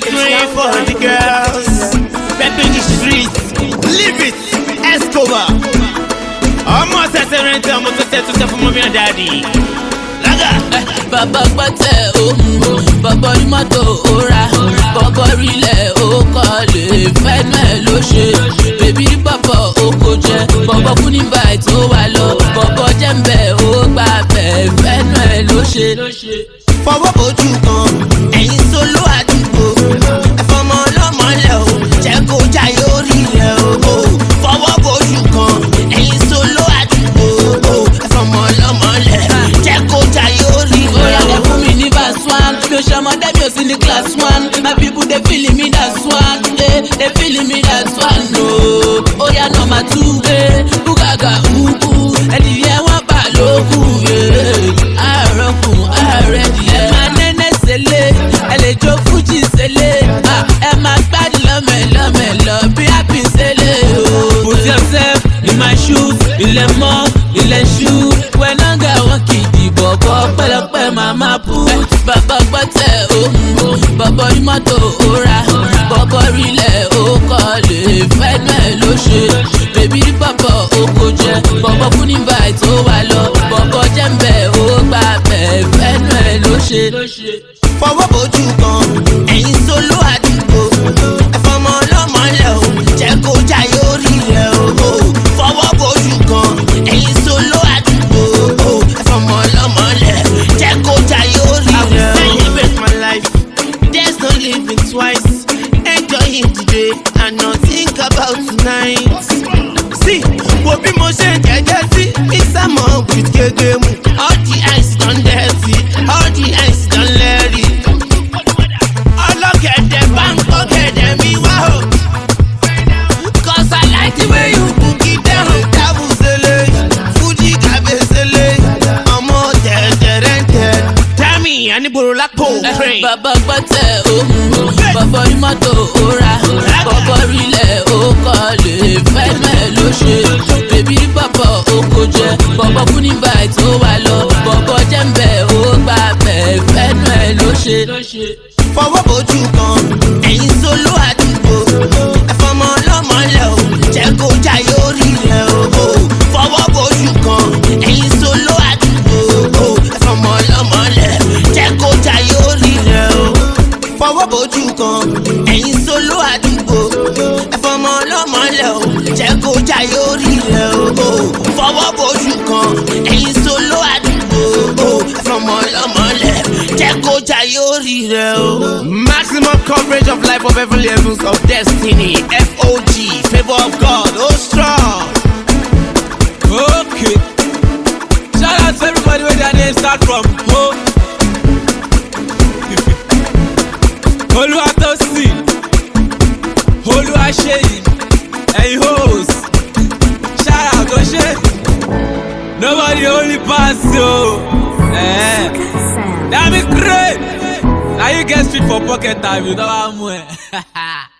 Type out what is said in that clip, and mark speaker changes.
Speaker 1: swing for the girls. Pepe the streets, live it, Escobar. Almost as a renter, I'm to set to for mommy and daddy. Laga.
Speaker 2: Baba gbọ́tẹ̀ òun, bàbá rí mọ́tò ó ra, bàbá rílẹ̀ ó kọ́lé, fẹ́nu ẹ̀ ló ṣe. Bèbí rí bàbá ó kò jẹ, bàbá fún ní báyìí tó wà lọ, bàbá jẹ́ ń bẹ̀ ó gbà bẹ̀, fẹ́nu ẹ̀ ló ṣe.
Speaker 1: Fọwọ́ ojú kan, ẹ̀yin solo àdúgbò, ẹ̀fọ́mọ ọlọ́mọ lẹ̀ o, jẹ́ kó jayé orí rẹ̀ o. Fọwọ́ ojú kan, ẹ̀yin solo àdúgbò, ẹ̀fọ́mọ ọlọ́mọ lẹ̀, jẹ́ kó jayé orí rẹ̀ o.
Speaker 2: Oya dey fún mi ní verse one, mi ò ṣọmọdé mi ò sí ní class one, my people dey feeling me that one, dey feeling me that one o. Oya number two, búgàgà ubu, ẹ̀dìyẹ wọn bá lókun, àròkùn àrẹ̀dìyẹ. Ẹ máa nẹ́nẹ́ sẹ́lẹ̀, ẹ lè jó fújì sẹ́lẹ̀, ẹ máa gbádùn lọ́mẹ̀lọ́mẹ̀lọ́ bí happy sẹ́lẹ̀ o. Put yourself in my shoes, ilẹ̀ mọ́, ilẹ̀ ṣú, wẹ̀nàgà wọn kì í dìbò bọ́ pẹ́lẹ́pẹ́ màmá put. Bàbá gbọ́tẹ̀ òun, bàbá rí mọ́tò ó ra, bàbá rílẹ̀ ó kọ́lé, fẹ́nu ẹ̀ ló ṣe. Bèbí rí bàbá ó kò jẹ, bàbá fún ní báyìí tó wà lọ, bàbá jẹ́ ń bẹ̀ ó gbà bẹ̀, fẹ́nu ẹ̀ ló ṣe.
Speaker 1: Fọwọ́ ojú kan, ẹ̀yin solo àdúgbò, ẹ̀fọ́mọ ọlọ́mọ lẹ̀ o, jẹ́ kó jayé orí rẹ̀ o. Fọwọ́ ojú kan, ẹ̀yin solo àdúgbò, ẹ̀fọ́mọ ọlọ́mọ lẹ̀, jẹ́ kó jayé orí rẹ̀ o. I will celebrate my life, there's no living twice, enjoying today and not think about tonight. See, wo bí mo ṣe ń jẹ́jẹ́ sí, mix am up with gègé mu, all the ice don dirty, all the ice don lẹ́rìí. Ọlọ́gẹ̀dẹ̀ bá ń kọ́ gẹ̀dẹ̀ mi wá o. Cause I like the way you book it down. Tábù sẹ́lẹ̀, Fuji kàbẹ̀ sẹ́lẹ̀, ọmọ tẹ̀tẹ̀rẹ̀ntẹ̀. Tẹ́mi àníbòrò lápò train.
Speaker 2: Bàbá gbọ́tẹ̀ òun, bàbá rí mọ́tò ó ra, bàbá rílẹ̀ ó kọ́lé, fẹ́nu ẹ̀ ló ṣe. Bèbí rí bàbá ó kò jẹ, bàbá fún ní báyìí tó wà lọ, bàbá jẹ́ ń bẹ̀ ó gbà bẹ̀, fẹ́nu ẹ̀ ló ṣe.
Speaker 1: Fọwọ́ ojú kan, ẹ̀yin solo àdúgbò, ẹ̀fọ́mọ ọlọ́mọ lẹ̀ o, jẹ́ kó jayé orí rẹ̀ o. Fọwọ́ ojú kan, ẹ̀yin solo àdúgbò, ẹ̀fọ́mọ ọlọ́mọ lẹ̀, jẹ́ kó jayé orí rẹ̀ o. Fọwọ́ ojú kan, ẹ̀yin solo àdúgbò, ẹ̀fọ́mọ ọlọ́mọ lẹ̀ o, jẹ́ kó jayé orí rẹ̀ o. Fọwọ́ ojú kan, ẹ̀yin solo àdúgbò, ẹ̀fọ́mọ ọlọ́mọ lẹ̀, jẹ́ kó jayé orí rẹ̀ o. Maximum coverage of life of every levels of destiny. FOG, favor of God, oh strong.
Speaker 3: Okay. Shout out to everybody where their name start from Ho. Oluwatosin, Oluwaseyi, hey hoes. Shout out Oshe. Nobody only pass yo. That be great. Now you get street for pocket time, you know how much.